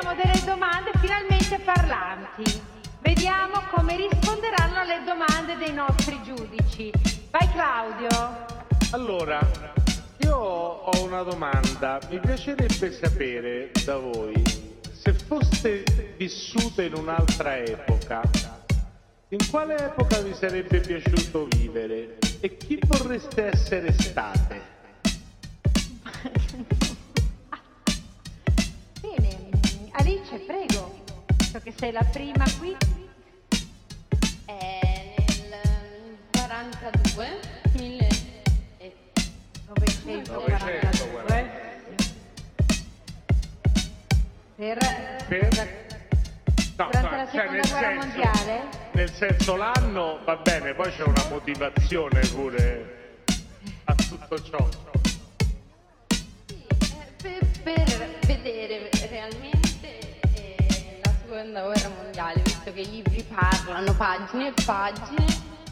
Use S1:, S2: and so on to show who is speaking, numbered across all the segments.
S1: abbiamo delle domande finalmente parlanti. Vediamo come risponderanno alle domande dei nostri giudici. Vai Claudio.
S2: Allora, io ho una domanda. Mi piacerebbe sapere da voi, se foste vissute in un'altra epoca, in quale epoca vi sarebbe piaciuto vivere e chi vorreste essere state?
S1: Bene, Alice, prego. So che sei la prima qui.
S3: Nel 42,
S1: 1942. Durante la seconda guerra mondiale?
S2: Nel senso l'anno va bene, poi c'è una motivazione pure a tutto ciò.
S3: per vedere realmente la seconda guerra mondiale, visto che i libri parlano pagine e pagine,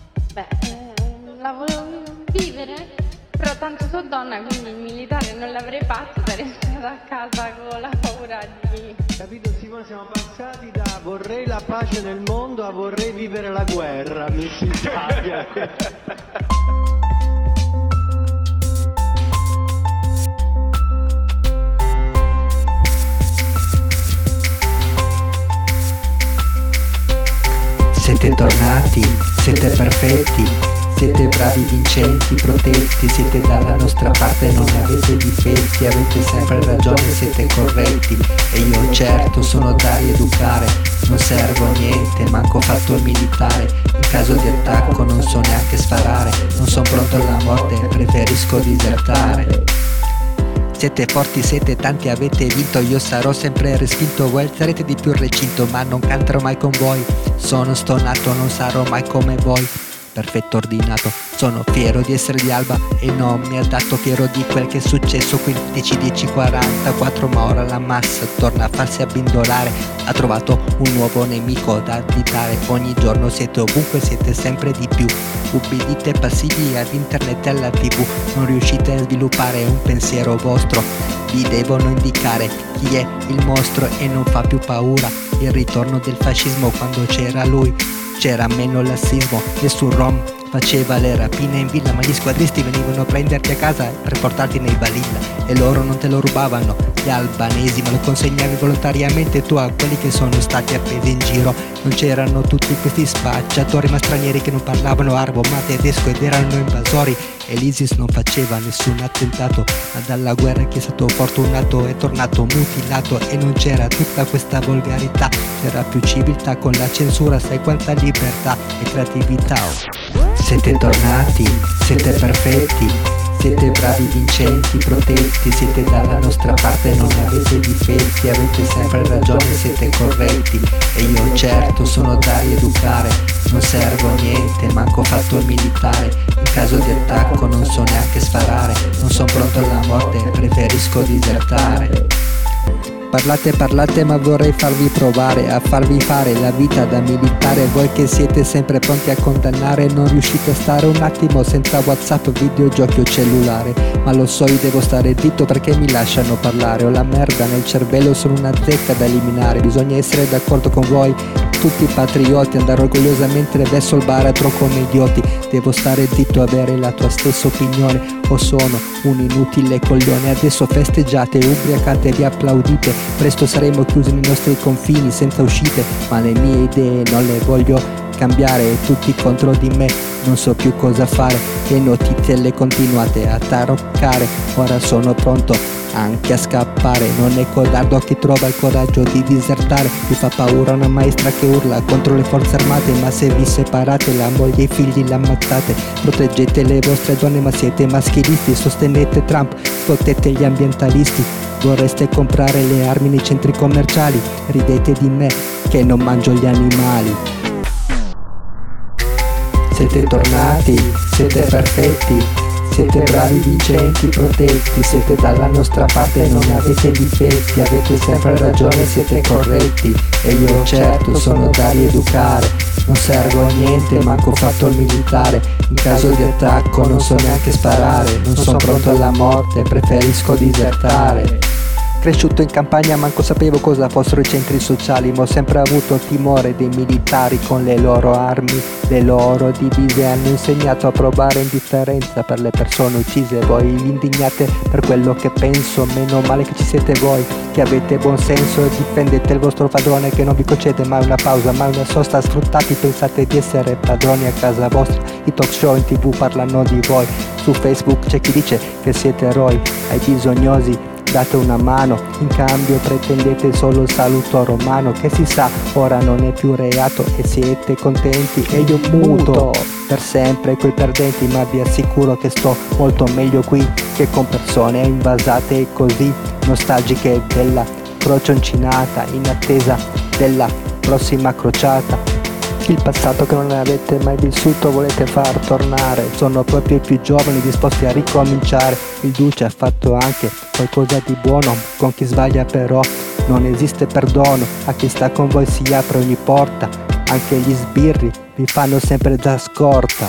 S3: la volevo vivere, però tanto sono donna, quindi il militare non l'avrei fatto, sarei stata a casa con la paura di...
S4: Capito Simone, siamo passati da vorrei la pace nel mondo a vorrei vivere la guerra, mi si taglia.
S5: Siete tornati, siete perfetti, siete bravi, vincenti, protetti, siete dalla nostra parte, non avete difetti, avete sempre ragione, siete corretti. E io certo sono da rieducare, non servo a niente, manco ho fatto il militare. In caso di attacco non so neanche sparare, non sono pronto alla morte, preferisco disertare. Siete forti, siete tanti, avete vinto, io sarò sempre respinto, voi sarete di più recinto, ma non canterò mai con voi. Sono stonato, non sarò mai come voi, perfetto ordinato, sono fiero di essere di Alba e non mi ha dato fiero di quel che è successo qui il 10-10-44, ma ora la massa torna a farsi abbindolare, ha trovato un nuovo nemico da additare, ogni giorno siete ovunque, siete sempre di più, ubbidite passivi ad internet e alla tv, non riuscite a sviluppare un pensiero vostro, vi devono indicare chi è il mostro e non fa più paura, il ritorno del fascismo quando c'era lui. C'era meno lassismo, nessun rom faceva le rapine in villa, ma gli squadristi venivano a prenderti a casa per portarti nei balilla e loro non te lo rubavano, gli albanesi, ma lo consegnavi volontariamente tu a quelli che sono stati appesi in giro. Non c'erano tutti questi spacciatori ma stranieri che non parlavano arabo ma tedesco ed erano invasori, e l'ISIS non faceva nessun attentato, ma dalla guerra chi è stato fortunato è tornato mutilato, e non c'era tutta questa volgarità, c'era più civiltà con la censura, sai quanta libertà e creatività. Siete tornati, siete perfetti, siete bravi, vincenti, protetti, siete dalla nostra parte, non avete difetti, avete sempre ragione, siete corretti. E io certo sono da rieducare, non servo a niente, manco ho fatto il militare, in caso di attacco non so neanche sparare, non sono pronto alla morte, preferisco disertare. Parlate ma vorrei farvi provare a farvi fare la vita da militare, voi che siete sempre pronti a condannare, non riuscite a stare un attimo senza WhatsApp, videogiochi o cellulare, ma lo so, io devo stare zitto perché mi lasciano parlare, ho la merda nel cervello, sono una zecca da eliminare, bisogna essere d'accordo con voi tutti patrioti, andare orgogliosamente verso il baratro come idioti, devo stare zitto, avere la tua stessa opinione, o sono un inutile coglione, adesso festeggiate, ubriacate, vi applaudite, presto saremo chiusi nei nostri confini senza uscite, ma le mie idee non le voglio cambiare, tutti contro di me, non so più cosa fare, le notizie le continuate a taroccare, ora sono pronto anche a scappare, non è codardo a chi trova il coraggio di disertare, vi fa paura una maestra che urla contro le forze armate, ma se vi separate la moglie e i figli l'ammazzate, proteggete le vostre donne ma siete maschilisti, sostenete Trump, sfottete gli ambientalisti, vorreste comprare le armi nei centri commerciali, ridete di me che non mangio gli animali. Siete tornati, siete perfetti, siete bravi, vincenti, protetti, siete dalla nostra parte, non avete difetti, avete sempre ragione, siete corretti. E io certo sono da rieducare, non servo a niente, manco ho fatto il militare, in caso di attacco non so neanche sparare, non sono pronto alla morte, preferisco disertare. Cresciuto in campagna, manco sapevo cosa fossero i centri sociali, ma ho sempre avuto timore dei militari con le loro armi, le loro divise. Hanno insegnato a provare indifferenza per le persone uccise. Voi vi indignate per quello che penso, meno male che ci siete voi, che avete buon senso e difendete il vostro padrone, che non vi concede mai una pausa, mai una sosta. Sfruttati, pensate di essere padroni a casa vostra. I talk show in TV parlano di voi, su Facebook c'è chi dice che siete eroi. Ai bisognosi date una mano, in cambio pretendete solo il saluto romano, che si sa ora non è più reato e siete contenti e io muto per sempre coi perdenti, ma vi assicuro che sto molto meglio qui che con persone invasate e così nostalgiche della croce uncinata, in attesa della prossima crociata. Il passato che non avete mai vissuto volete far tornare, sono proprio i più giovani disposti a ricominciare. Il Duce ha fatto anche qualcosa di buono, con chi sbaglia però non esiste perdono. A chi sta con voi si apre ogni porta, anche gli sbirri vi fanno sempre da scorta.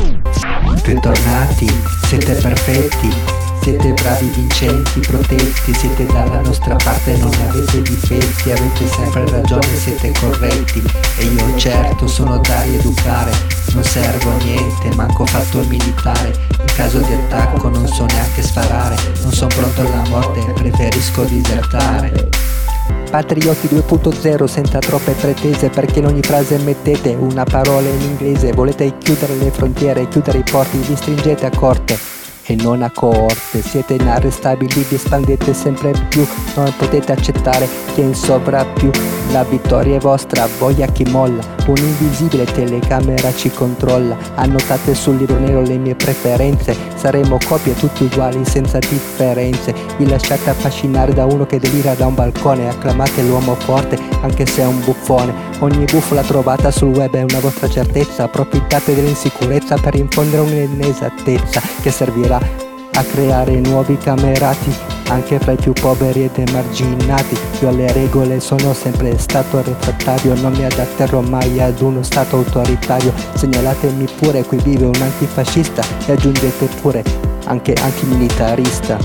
S6: Bentornati, siete perfetti, siete bravi, vincenti, protetti, siete dalla nostra parte, non avete difetti, avete sempre ragione, siete corretti. E io certo sono da rieducare, non servo a niente, manco ho fatto il militare. In caso di attacco non so neanche sparare, non sono pronto alla morte, preferisco disertare.
S5: Patrioti 2.0 senza troppe pretese, perché in ogni frase mettete una parola in inglese. Volete chiudere le frontiere, chiudere i porti, vi stringete a corte e non a coorte. Siete inarrestabili, vi espandete sempre più, non potete accettare che in sovrappiù. La vittoria è vostra, voi a chi molla, un'invisibile telecamera ci controlla. Annotate sul libro nero le mie preferenze, saremo copie tutti uguali senza differenze. Vi lasciate affascinare da uno che delira da un balcone, acclamate l'uomo forte anche se è un buffone. Ogni bufala trovata sul web è una vostra certezza, approfittate dell'insicurezza per infondere un'inesattezza che servirà a creare nuovi camerati anche fra i più poveri ed emarginati. Io alle regole sono sempre stato refrattario, non mi adatterò mai ad uno stato autoritario. Segnalatemi pure, qui vive un antifascista, e aggiungete pure anche antimilitarista.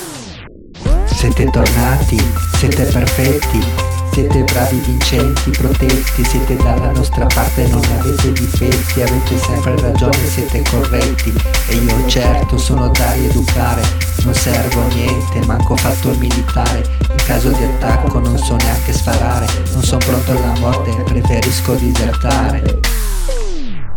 S6: Siete tornati, siete perfetti, siete bravi, vincenti, protetti, siete dalla nostra parte, non avete difetti, avete sempre ragione, siete corretti. E io certo sono da rieducare, non servo a niente, manco ho fatto il militare. In caso di attacco non so neanche sparare, non sono pronto alla morte, preferisco disertare.